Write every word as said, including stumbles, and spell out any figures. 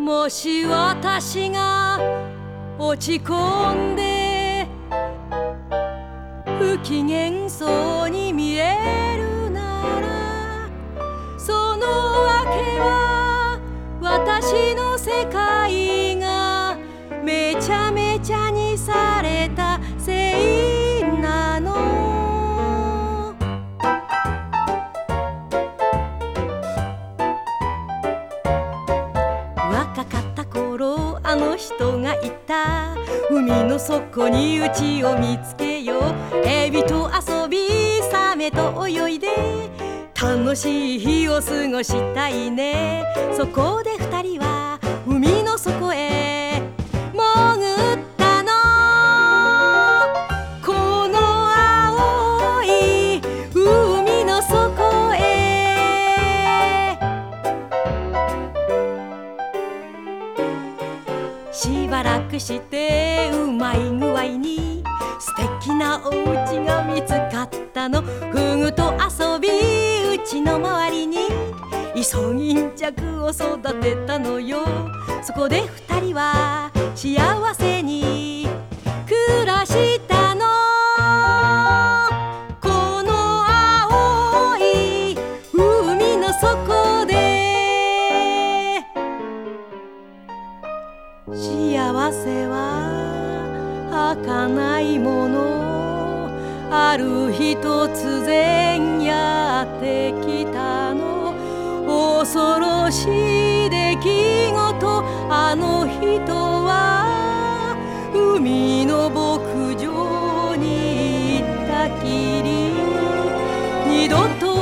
もし私が落ち込んで不機嫌そうに見えるなら、その訳は私の世界がめちゃめちゃにされたせいなの。若かった頃あの人がいた。海の底にうちを見つけよう。エビと遊びサメと泳いで楽しい日を過ごしたいね。そこで二人は海の底へ潜ったの。この青い海の底へ。しばらくしてうまい具合に素敵なお家が見つかったの。フグと遊びうちの周りにイソギンチャクを育てたのよ。そこで二人は幸せに暮らしたの。この青い海の底で。幸せは儚いもの。ある日突然やってきたの。恐ろしい出来事。あの人は海の牧場に行ったきり二度と